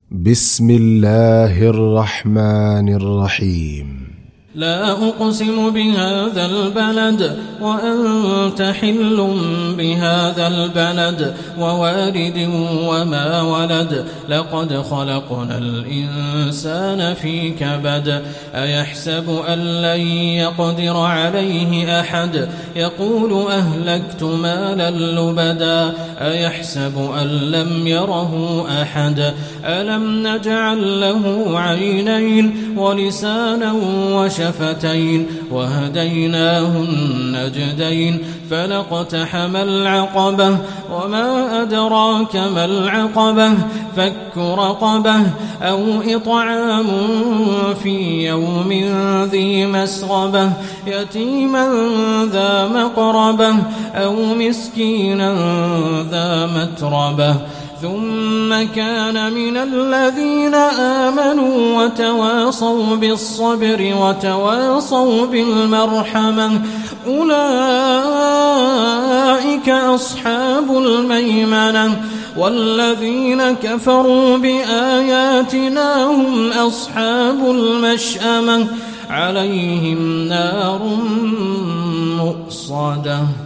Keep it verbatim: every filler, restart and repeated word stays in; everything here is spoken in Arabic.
بسم الله الرحمن الرحيم. لا أقسم بهذا البلد وأنت حل بهذا البلد ووالد وما ولد لقد خلقنا الإنسان في كبد أيحسب أن لن يقدر عليه أحد يقول أهلكت مالا لبدا أيحسب أن لم يره أحد ألم نجعل له عينين ولسانا وشفتين شفتين وهديناه النجدين فلاقتحم العقبة وما أدراك ما العقبة فك رقبة أو إطعام في يوم ذي مسغبة يتيما ذا مقربة أو مسكينا ذا متربة ثم كان من الذين آمنوا وتواصوا بالصبر وتواصوا بالمرحمة أولئك أصحاب الميمنة والذين كفروا بآياتنا هم أصحاب المشأمة عليهم نار مؤصدة.